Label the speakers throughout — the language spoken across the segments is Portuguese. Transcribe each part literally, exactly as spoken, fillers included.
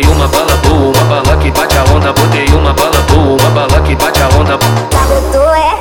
Speaker 1: uma bala boa, uma bala que bate a onda. Botei uma bala boa, uma bala que bate a onda.
Speaker 2: Sabotou, é?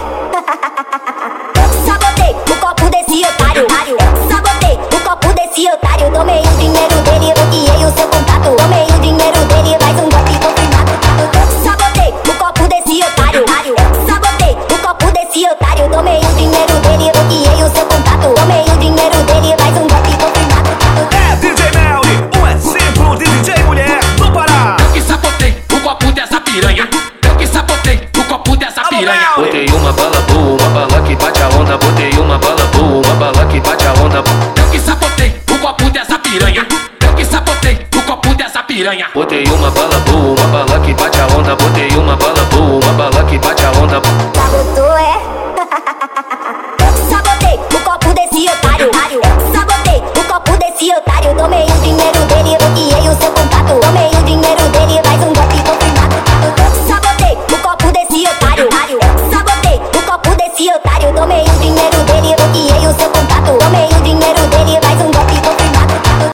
Speaker 2: Sabotei o copo desse otário. Sabotei o copo desse otário. Tomei o dinheiro dele, bloqueei o seu contato. Tomei o dinheiro dele, mais um golpe confirmado. Sabotei o copo desse otário. Sabotei o copo desse otário. Tomei o dinheiro dele, bloqueei o seu contato. Tomei o dinheiro dele, mais um golpe confirmado.
Speaker 3: É D J Melly, um exemplo de D J mulher do Pará.
Speaker 4: Eu que sabotei o copo dessa piranha. Eu que sabotei o copo dessa piranha.
Speaker 1: Botei uma bala boa, uma bala que bate a onda. Botei uma bala boa, uma bala que bate a onda.
Speaker 4: Eu que sabotei o copo dessa piranha. Eu que sabotei o copo dessa piranha.
Speaker 1: Botei